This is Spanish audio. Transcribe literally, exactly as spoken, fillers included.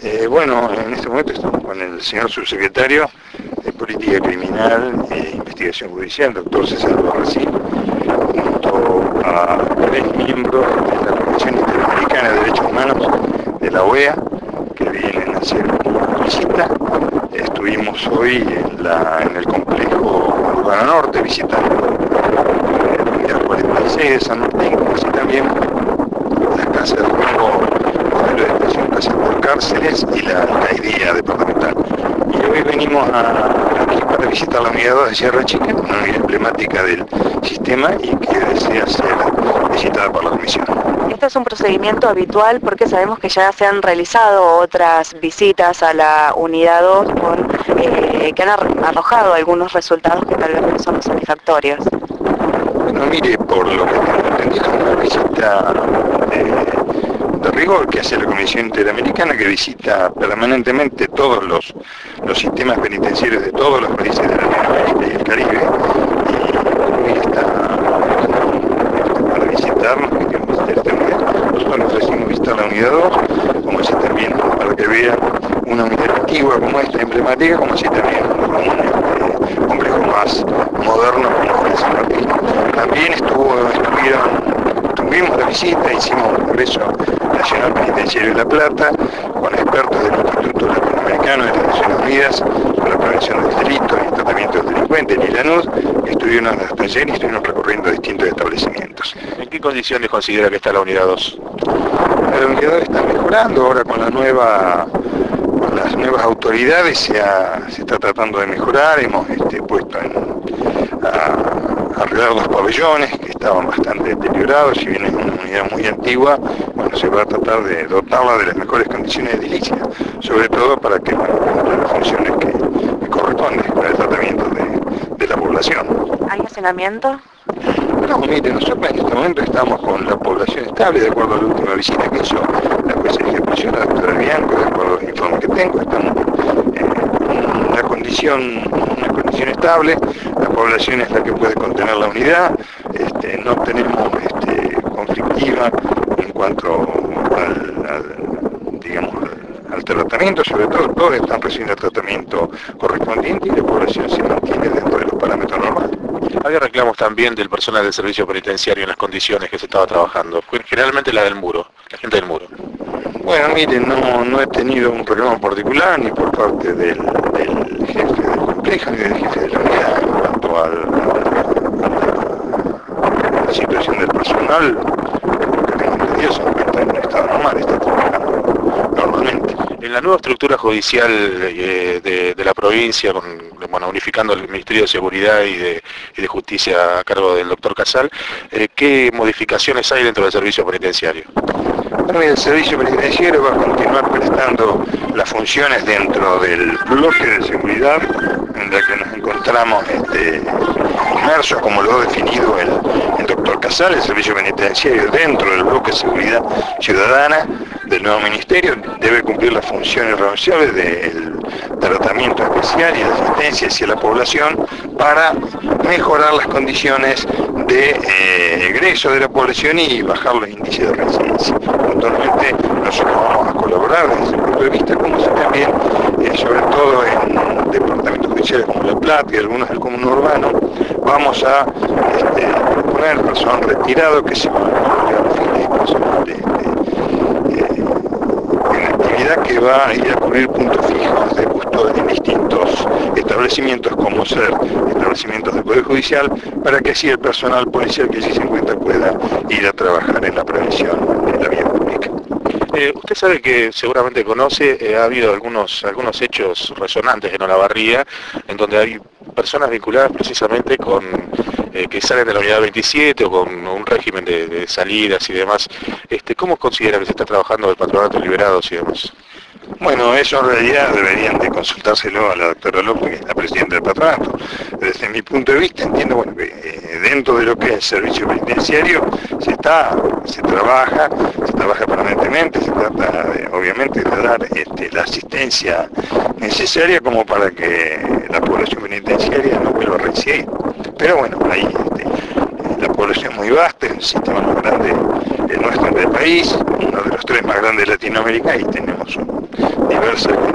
Eh, bueno, en este momento estamos con el señor subsecretario de Política Criminal e Investigación Judicial, doctor César Albarracín, junto a tres miembros de la Comisión Interamericana de Derechos Humanos de la O E A, que vienen a hacer una visita. Estuvimos hoy en, la, en el complejo Urbano Norte visitando la unidad cuarenta y seis de San Martín, así también la casa de nuevo modelo de estación Casa por Cárceles y la alcaldía departamental. Y hoy venimos a, aquí para visitar la unidad dos de Sierra Chica, una unidad emblemática del sistema y que desea ser visitada por la comisión. Este es un procedimiento habitual porque sabemos que ya se han realizado otras visitas a la unidad dos con, eh, que han arrojado algunos resultados que tal vez no son satisfactorios. Bueno, mire, por lo que tengo entendido, es una visita de, de rigor que hace la Comisión Interamericana, que visita permanentemente todos los, los sistemas penitenciarios de todos los países de Latinoamérica y el Caribe, y hoy está para visitarnos, queremos visitar esta unidad. Nosotros nos ofrecimos visitar la unidad dos, como así también para que vean una unidad antigua como esta, emblemática, como así también un este, complejo más moderno como el San Martín. También estuvo, estuvieron, tuvimos la visita, hicimos un Congreso Nacional Penitenciario de La Plata, con expertos del Instituto Latinoamericano de las Naciones Unidas sobre la prevención del delito y el tratamiento del delincuente, en Lanús, que estuvieron hasta ayer y estuvieron recorriendo distintos establecimientos. ¿En qué condiciones considera que está la unidad dos? La unidad dos está mejorando ahora con la nueva... Con las nuevas autoridades se, ha, se está tratando de mejorar, hemos este, puesto en, a, a arreglar los pabellones que estaban bastante deteriorados, si bien es una unidad muy antigua, bueno, se va a tratar de dotarla de las mejores condiciones edilicias, sobre todo para que bueno, cumpla las funciones que, que corresponden para el tratamiento de, de la población. ¿Hay hacinamiento? No, mire, nosotros en este momento estamos con la población estable, de acuerdo a la última visita que hizo la jueza de ejecución, la doctora Bianco, de acuerdo a los informes que tengo, estamos en una condición, una condición estable, la población es la que puede contener la unidad, este, no tenemos este, conflictiva en cuanto al, al digamos, al, al tratamiento, sobre todo todos están recibiendo el tratamiento correspondiente y la población se mantiene dentro de los parámetros normales. Había reclamos también del personal del servicio penitenciario en las condiciones que se estaba trabajando, generalmente la del muro, la gente del muro. Bueno, mire, no, no he tenido un reclamo particular ni por parte del, del jefe del complejo ni del jefe de la unidad en cuanto al, a, a la situación del personal, porque tengo entendido se encuentra en un estado normal, está trabajando normalmente. En la nueva estructura judicial eh, de, de la provincia, con, bueno, unificando el Ministerio de Seguridad y de, y de Justicia a cargo del doctor Casal, eh, ¿qué modificaciones hay dentro del servicio penitenciario? Bueno, el servicio penitenciario va a continuar prestando las funciones dentro del bloque de seguridad en la que nos encontramos este, inmersos, como lo ha definido el, el doctor Casal, el servicio penitenciario dentro del bloque de seguridad ciudadana del nuevo ministerio debe cumplir las funciones irrenunciables del tratamiento especial y de asistencia hacia la población para mejorar las condiciones de eh, egreso de la población y bajar los índices de reincidencia. Actualmente nosotros vamos a colaborar desde ese punto de vista, como si también, eh, sobre todo en departamentos judiciales como La Plata y algunos del conurbano, vamos a este, proponer personal retirado que se van a fines personal de, de, de, de actividad que va a ir a cubrir puntos fijos de custodia en distintos establecimientos, como ser establecimientos del Poder Judicial, para que así el personal policial que allí se encuentra pueda ir a trabajar en la prevención de la vía pública. Eh, usted sabe que seguramente conoce, eh, ha habido algunos, algunos hechos resonantes en Olavarría, en donde hay personas vinculadas precisamente con eh, que salen de la unidad veintisiete o con un régimen de, de salidas y demás. Este, ¿Cómo considera que se está trabajando el patronato de liberados y demás? Bueno, eso en realidad deberían de consultárselo a la doctora López, que es la presidenta del patronato. Desde mi punto de vista entiendo bueno, que eh, dentro de lo que es el servicio penitenciario se está, se trabaja, se trabaja permanentemente, se trata de, obviamente de dar este, la asistencia necesaria como para que la población penitenciaria no vuelva a reincidir. Pero bueno, ahí este, la población es muy vasta, es un sistema más grande el nuestro del país, uno de los tres más grandes de Latinoamérica, y tenemos un conversar con